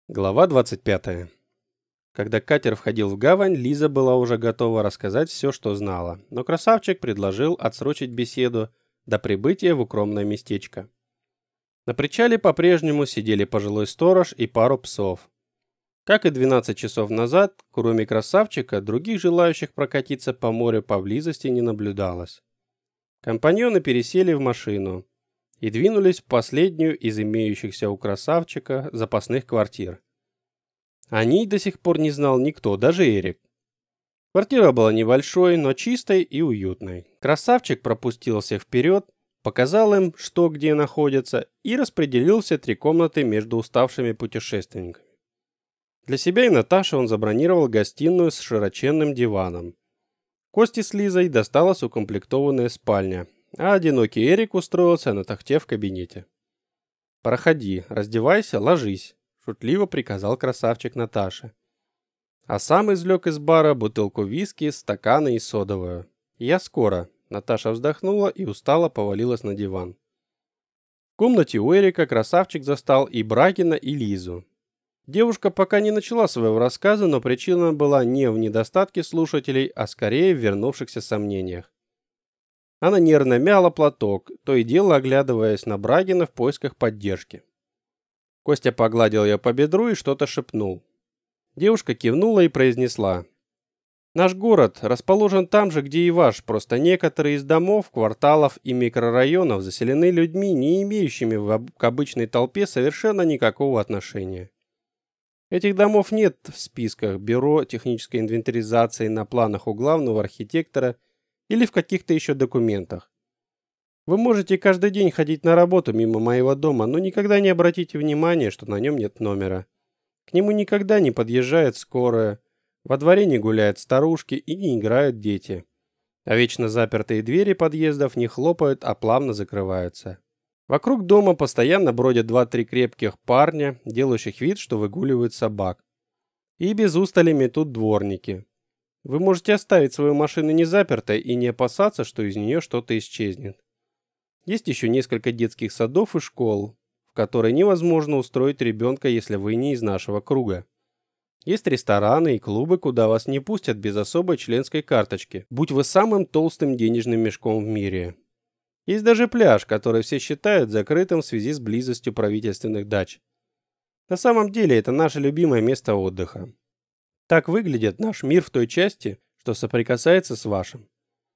Глава 25. Когда катер входил в гавань, Лиза была уже готова рассказать все, что знала, но красавчик предложил отсрочить беседу до прибытия в укромное местечко. На причале по-прежнему сидели пожилой сторож и пару псов. Как и 12 часов назад, кроме красавчика, других желающих прокатиться по морю поблизости не наблюдалось. Компаньоны пересели в машину и двинулись в последнюю из имеющихся у красавчика запасных квартир. О ней до сих пор не знал никто, даже Эрик. Квартира была небольшой, но чистой и уютной. Красавчик пропустил всех вперед, показал им, что где находится, и распределил все 3 комнаты между уставшими путешественниками. Для себя и Наташи он забронировал гостиную с широченным диваном. Косте с Лизой досталась укомплектованная спальня, а одинокий Эрик устроился на тахте в кабинете. «Проходи, раздевайся, ложись», — шутливо приказал красавчик Наташе. А сам извлек из бара бутылку виски, стаканы и содовую. «Я скоро», — Наташа вздохнула и устало повалилась на диван. В комнате у Эрика красавчик застал и Брагина, и Лизу. Девушка пока не начала своего рассказа, но причина была не в недостатке слушателей, а скорее в вернувшихся сомнениях. Она нервно мяла платок, то и дело оглядываясь на Брагина в поисках поддержки. Костя погладил ее по бедру и что-то шепнул. Девушка кивнула и произнесла: «Наш город расположен там же, где и ваш, просто некоторые из домов, кварталов и микрорайонов заселены людьми, не имеющими к обычной толпе совершенно никакого отношения. Этих домов нет в списках бюро технической инвентаризации на планах у главного архитектора или в каких-то еще документах. Вы можете каждый день ходить на работу мимо моего дома, но никогда не обратите внимания, что на нем нет номера. К нему никогда не подъезжает скорая, во дворе не гуляют старушки и не играют дети. А вечно запертые двери подъездов не хлопают, а плавно закрываются. Вокруг дома постоянно бродят 2-3 крепких парня, делающих вид, что выгуливают собак. И без устали метут дворники. Вы можете оставить свою машину незапертой и не опасаться, что из нее что-то исчезнет. Есть еще несколько детских садов и школ, в которые невозможно устроить ребенка, если вы не из нашего круга. Есть рестораны и клубы, куда вас не пустят без особой членской карточки, будь вы самым толстым денежным мешком в мире. Есть даже пляж, который все считают закрытым в связи с близостью правительственных дач. На самом деле это наше любимое место отдыха. Так выглядит наш мир в той части, что соприкасается с вашим.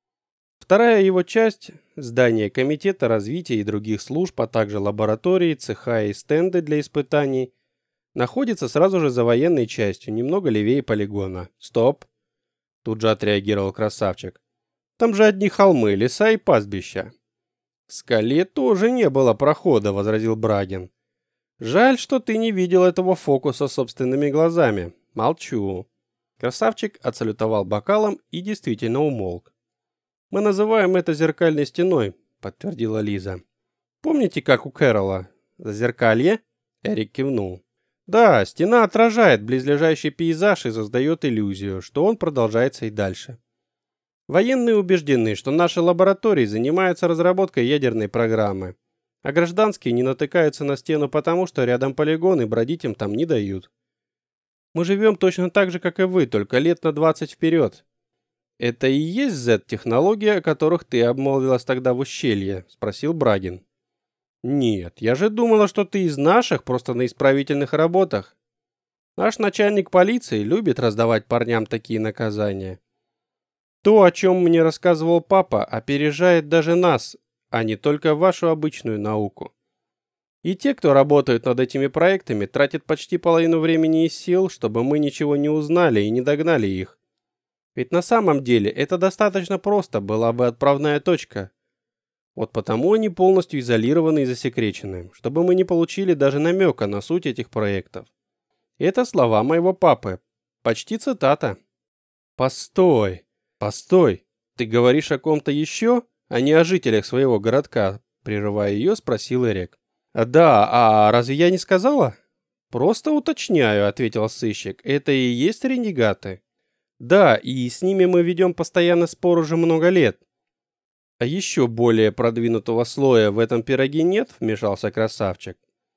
Вторая его часть – здание Комитета развития и других служб, а также лаборатории, цеха и стенды для испытаний, находится сразу же за военной частью, немного левее полигона. «Стоп!» – тут же отреагировал красавчик. «Там же одни холмы, леса и пастбища». «В скале тоже не было прохода», – возразил Брагин. «Жаль, что ты не видел этого фокуса собственными глазами. Молчу». Красавчик отсалютовал бокалом и действительно умолк. «Мы называем это зеркальной стеной», — подтвердила Лиза. «Помните, как у Кэрола? Зазеркалье?» Эрик кивнул. «Да, стена отражает близлежащий пейзаж и создает иллюзию, что он продолжается и дальше. Военные убеждены, что наши лаборатории занимаются разработкой ядерной программы, а гражданские не натыкаются на стену потому, что рядом полигон и бродить им там не дают. Мы живем точно так же, как и вы, только лет на 20 вперед». «Это и есть Z-технологии, о которых ты обмолвилась тогда в ущелье?» – спросил Брагин. «Нет, я же думала, что ты из наших, просто на исправительных работах. Наш начальник полиции любит раздавать парням такие наказания. То, о чем мне рассказывал папа, опережает даже нас, а не только вашу обычную науку. И те, кто работают над этими проектами, тратят почти половину времени и сил, чтобы мы ничего не узнали и не догнали их. Ведь на самом деле это достаточно просто, была бы отправная точка. Вот потому они полностью изолированы и засекречены, чтобы мы не получили даже намека на суть этих проектов. Это слова моего папы. Почти цитата. Постой, ты говоришь о ком-то еще, а не о жителях своего городка? Прерывая ее, спросил Эрик. Да, а разве я не сказала? Просто уточняю, ответил сыщик. Это и есть ренегаты. Да, и с ними мы ведем постоянно спор уже много лет. А еще более продвинутого слоя в этом пироге нет, вмешался красавчик.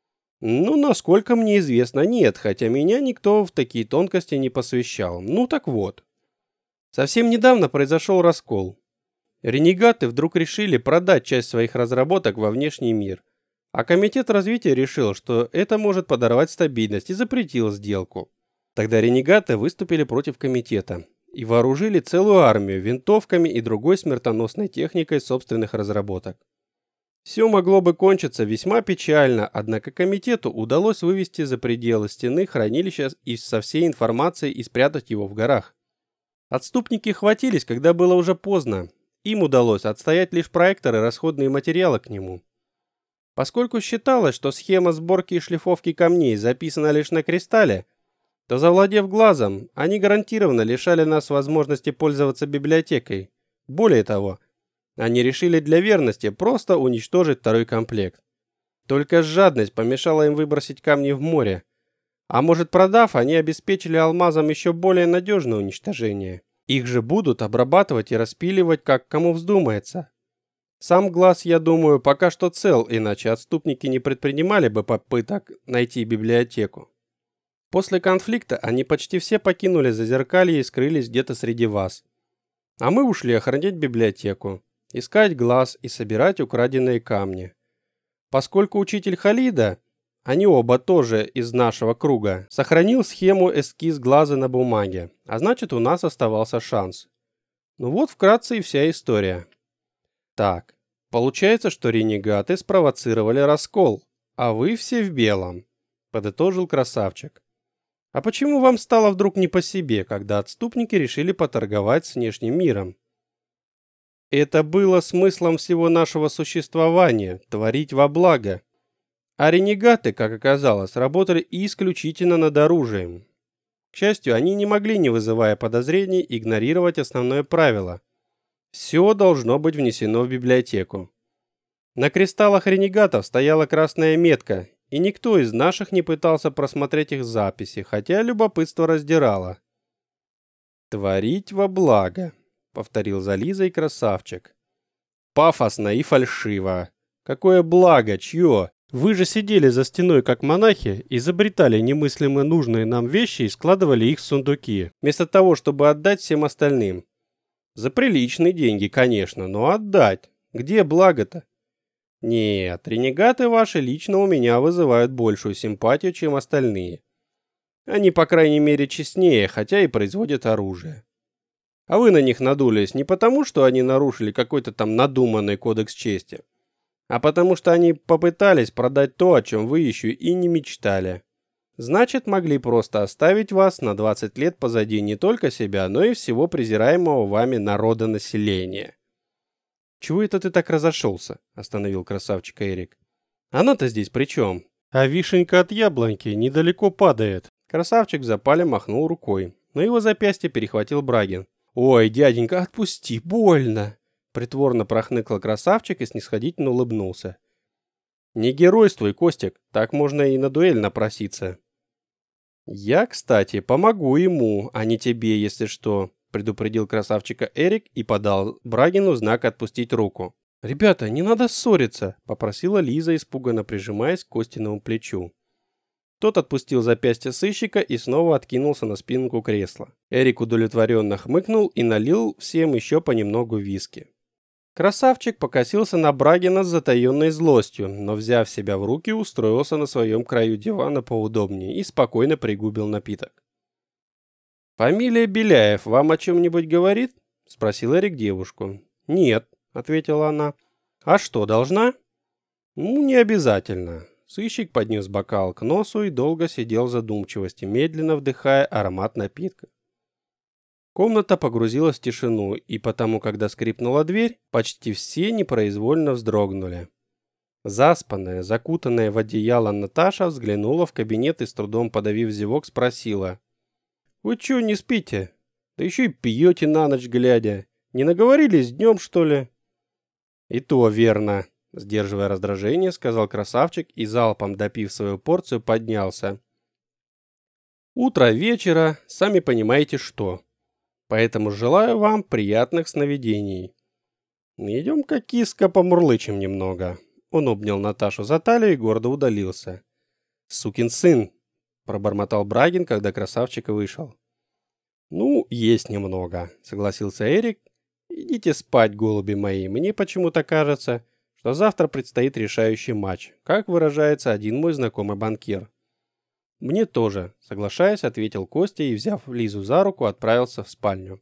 Ну, насколько мне известно, нет, хотя меня никто в такие тонкости не посвящал. Ну так вот. Совсем недавно произошел раскол. Ренегаты вдруг решили продать часть своих разработок во внешний мир. А комитет развития решил, что это может подорвать стабильность и запретил сделку. Тогда ренегаты выступили против комитета и вооружили целую армию винтовками и другой смертоносной техникой собственных разработок. Все могло бы кончиться весьма печально, однако комитету удалось вывести за пределы стены хранилища со всей информацией и спрятать его в горах. Отступники хватились, когда было уже поздно. Им удалось отстоять лишь проектор и расходные материалы к нему. Поскольку считалось, что схема сборки и шлифовки камней записана лишь на кристалле, то, завладев глазом, они гарантированно лишали нас возможности пользоваться библиотекой. Более того, они решили для верности просто уничтожить второй комплект. Только жадность помешала им выбросить камни в море. А может, продав, они обеспечили алмазам еще более надежное уничтожение. Их же будут обрабатывать и распиливать, как кому вздумается. Сам глаз, я думаю, пока что цел, иначе отступники не предпринимали бы попыток найти библиотеку. После конфликта они почти все покинули Зазеркалье и скрылись где-то среди вас. А мы ушли охранять библиотеку, искать глаз и собирать украденные камни. Поскольку учитель Халида, они оба тоже из нашего круга, сохранил схему-эскиз глаза на бумаге, а значит, у нас оставался шанс. Ну вот вкратце и вся история. Так, получается, что ренегаты спровоцировали раскол, а вы все в белом, подытожил красавчик. А почему вам стало вдруг не по себе, когда отступники решили поторговать с внешним миром? Это было смыслом всего нашего существования – творить во благо. А ренегаты, как оказалось, работали исключительно над оружием. К счастью, они не могли, не вызывая подозрений, игнорировать основное правило. Все должно быть внесено в библиотеку. На кристаллах ренегатов стояла красная метка, и никто из наших не пытался просмотреть их записи, хотя любопытство раздирало. «Творить во благо», — повторил за Лизой красавчик. «Пафосно и фальшиво. Какое благо, чье? Вы же сидели за стеной как монахи, изобретали немыслимо нужные нам вещи и складывали их в сундуки, вместо того, чтобы отдать всем остальным. За приличные деньги, конечно, но отдать. Где благо-то? Нет, ренегаты ваши лично у меня вызывают большую симпатию, чем остальные. Они, по крайней мере, честнее, хотя и производят оружие. А вы на них надулись не потому, что они нарушили какой-то там надуманный кодекс чести, а потому что они попытались продать то, о чем вы еще и не мечтали. Значит, могли просто оставить вас на 20 лет позади не только себя, но и всего презираемого вами народонаселения. «Чего это ты так разошелся?» – остановил красавчика Эрик. «Она-то здесь при чем? А вишенька от яблоньки недалеко падает». Красавчик в запале махнул рукой, но его запястье перехватил Брагин. «Ой, дяденька, отпусти, больно!» Притворно прохныкал красавчик и снисходительно улыбнулся. «Не геройствуй, Костик, так можно и на дуэль напроситься». «Я, кстати, помогу ему, а не тебе, если что», предупредил красавчика Эрик и подал Брагину знак отпустить руку. «Ребята, не надо ссориться», попросила Лиза, испуганно прижимаясь к Костиному плечу. Тот отпустил запястье сыщика и снова откинулся на спинку кресла. Эрик удовлетворенно хмыкнул и налил всем еще понемногу виски. Красавчик покосился на Брагина с затаенной злостью, но, взяв себя в руки, устроился на своем краю дивана поудобнее и спокойно пригубил напиток. «Фамилия Беляев вам о чем-нибудь говорит?» – спросил Эрик девушку. «Нет», – ответила она. «А что, должна?» «Ну, не обязательно». Сыщик поднес бокал к носу и долго сидел в задумчивости, медленно вдыхая аромат напитка. Комната погрузилась в тишину, и потому, когда скрипнула дверь, почти все непроизвольно вздрогнули. Заспанная, закутанная в одеяло Наташа взглянула в кабинет и, с трудом подавив зевок, спросила: «Вы чё, не спите? Да еще и пьете на ночь глядя. Не наговорились днем, что ли?» «И то верно», — сдерживая раздражение, сказал красавчик и, залпом допив свою порцию, поднялся. «Утро вечера, сами понимаете что. Поэтому желаю вам приятных сновидений. Идем-ка, киска, помурлычем немного». Он обнял Наташу за талию и гордо удалился. «Сукин сын!» – пробормотал Брагин, когда красавчик вышел. «Ну, есть немного», – согласился Эрик. «Идите спать, голуби мои. Мне почему-то кажется, что завтра предстоит решающий матч, как выражается один мой знакомый банкир». «Мне тоже», – соглашаясь, ответил Костя и, взяв Лизу за руку, отправился в спальню.